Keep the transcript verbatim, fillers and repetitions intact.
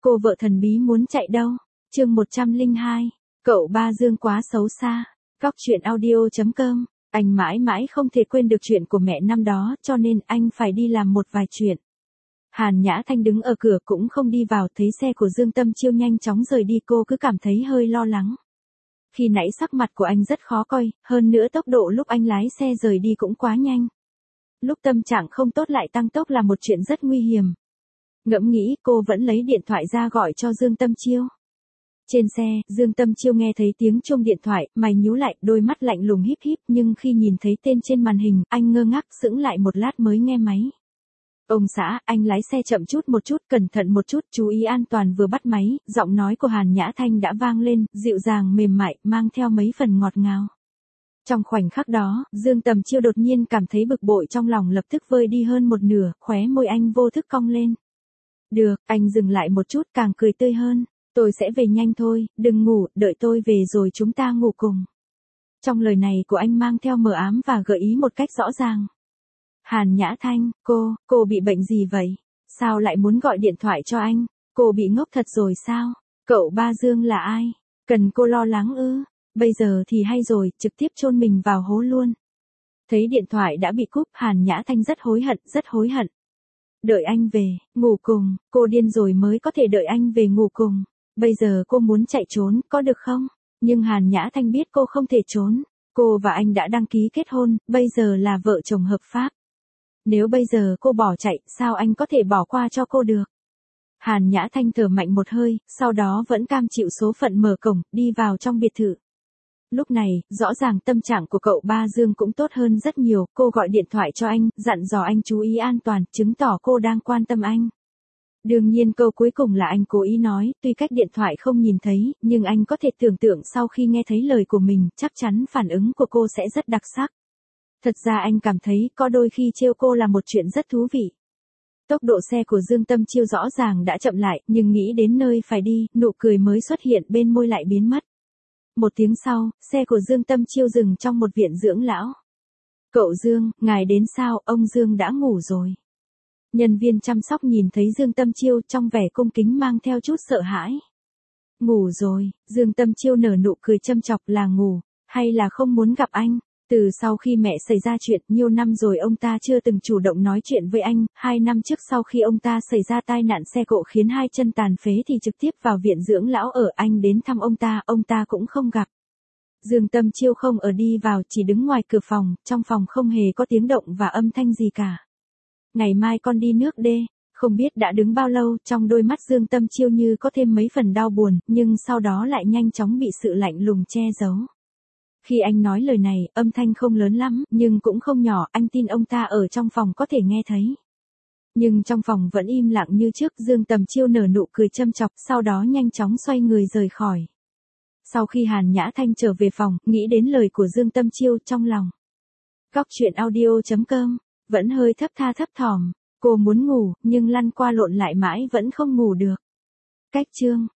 cô vợ thần bí muốn chạy đâu? Chương một trăm lẻ hai. Cậu ba Dương quá xấu xa. Góc truyện audio chấm com. Anh mãi mãi không thể quên được chuyện của mẹ năm đó, cho nên anh phải đi làm một vài chuyện. Hàn Nhã Thanh đứng ở cửa cũng không đi vào, thấy xe của Dương Tâm Chiêu nhanh chóng rời đi, cô cứ cảm thấy hơi lo lắng. Khi nãy sắc mặt của anh rất khó coi, hơn nữa tốc độ lúc anh lái xe rời đi cũng quá nhanh. Lúc tâm trạng không tốt lại tăng tốc là một chuyện rất nguy hiểm. Ngẫm nghĩ, cô vẫn lấy điện thoại ra gọi cho Dương Tâm Chiêu. Trên xe, Dương Tâm Chiêu nghe thấy tiếng chuông điện thoại, mày nhíu lại, đôi mắt lạnh lùng híp híp, nhưng khi nhìn thấy tên trên màn hình, anh ngơ ngác sững lại một lát mới nghe máy. Ông xã, anh lái xe chậm chút một chút, cẩn thận một chút, chú ý an toàn. Vừa bắt máy, giọng nói của Hàn Nhã Thanh đã vang lên, dịu dàng mềm mại, mang theo mấy phần ngọt ngào. Trong khoảnh khắc đó, Dương Tâm Chiêu đột nhiên cảm thấy bực bội trong lòng lập tức vơi đi hơn một nửa, khóe môi anh vô thức cong lên. Được, anh dừng lại một chút, càng cười tươi hơn. Tôi sẽ về nhanh thôi, đừng ngủ, đợi tôi về rồi chúng ta ngủ cùng. Trong lời này của anh mang theo mờ ám và gợi ý một cách rõ ràng. Hàn Nhã Thanh, cô, cô bị bệnh gì vậy? Sao lại muốn gọi điện thoại cho anh? Cô bị ngốc thật rồi sao? Cậu ba Dương là ai? Cần cô lo lắng ư? Bây giờ thì hay rồi, trực tiếp chôn mình vào hố luôn. Thấy điện thoại đã bị cúp, Hàn Nhã Thanh rất hối hận, rất hối hận. Đợi anh về, ngủ cùng, cô điên rồi mới có thể đợi anh về ngủ cùng. Bây giờ cô muốn chạy trốn, có được không? Nhưng Hàn Nhã Thanh biết cô không thể trốn. Cô và anh đã đăng ký kết hôn, bây giờ là vợ chồng hợp pháp. Nếu bây giờ cô bỏ chạy, sao anh có thể bỏ qua cho cô được? Hàn Nhã Thanh thở mạnh một hơi, sau đó vẫn cam chịu số phận mở cổng, đi vào trong biệt thự. Lúc này, rõ ràng tâm trạng của cậu ba Dương cũng tốt hơn rất nhiều, cô gọi điện thoại cho anh, dặn dò anh chú ý an toàn, chứng tỏ cô đang quan tâm anh. Đương nhiên câu cuối cùng là anh cố ý nói, tuy cách điện thoại không nhìn thấy, nhưng anh có thể tưởng tượng sau khi nghe thấy lời của mình, chắc chắn phản ứng của cô sẽ rất đặc sắc. Thật ra anh cảm thấy, có đôi khi trêu cô là một chuyện rất thú vị. Tốc độ xe của Dương Tâm Chiêu rõ ràng đã chậm lại, nhưng nghĩ đến nơi phải đi, nụ cười mới xuất hiện bên môi lại biến mất. Một tiếng sau, xe của Dương Tâm Chiêu dừng trong một viện dưỡng lão. Cậu Dương, ngài đến sao, ông Dương đã ngủ rồi. Nhân viên chăm sóc nhìn thấy Dương Tâm Chiêu trong vẻ cung kính mang theo chút sợ hãi. Ngủ rồi, Dương Tâm Chiêu nở nụ cười châm chọc, là ngủ, hay là không muốn gặp anh? Từ sau khi mẹ xảy ra chuyện, nhiều năm rồi ông ta chưa từng chủ động nói chuyện với anh, hai năm trước sau khi ông ta xảy ra tai nạn xe cộ khiến hai chân tàn phế thì trực tiếp vào viện dưỡng lão ở, anh đến thăm ông ta, ông ta cũng không gặp. Dương Tâm Chiêu không ở đi vào, chỉ đứng ngoài cửa phòng, trong phòng không hề có tiếng động và âm thanh gì cả. Ngày mai con đi nước đê. Không biết đã đứng bao lâu, trong đôi mắt Dương Tâm Chiêu như có thêm mấy phần đau buồn, nhưng sau đó lại nhanh chóng bị sự lạnh lùng che giấu. Khi anh nói lời này, âm thanh không lớn lắm, nhưng cũng không nhỏ, anh tin ông ta ở trong phòng có thể nghe thấy. Nhưng trong phòng vẫn im lặng như trước, Dương Tâm Chiêu nở nụ cười châm chọc, sau đó nhanh chóng xoay người rời khỏi. Sau khi Hàn Nhã Thanh trở về phòng, nghĩ đến lời của Dương Tâm Chiêu trong lòng. Góc truyện audio chấm com, vẫn hơi thấp tha thấp thỏm, cô muốn ngủ, nhưng lăn qua lộn lại mãi vẫn không ngủ được. Cách chương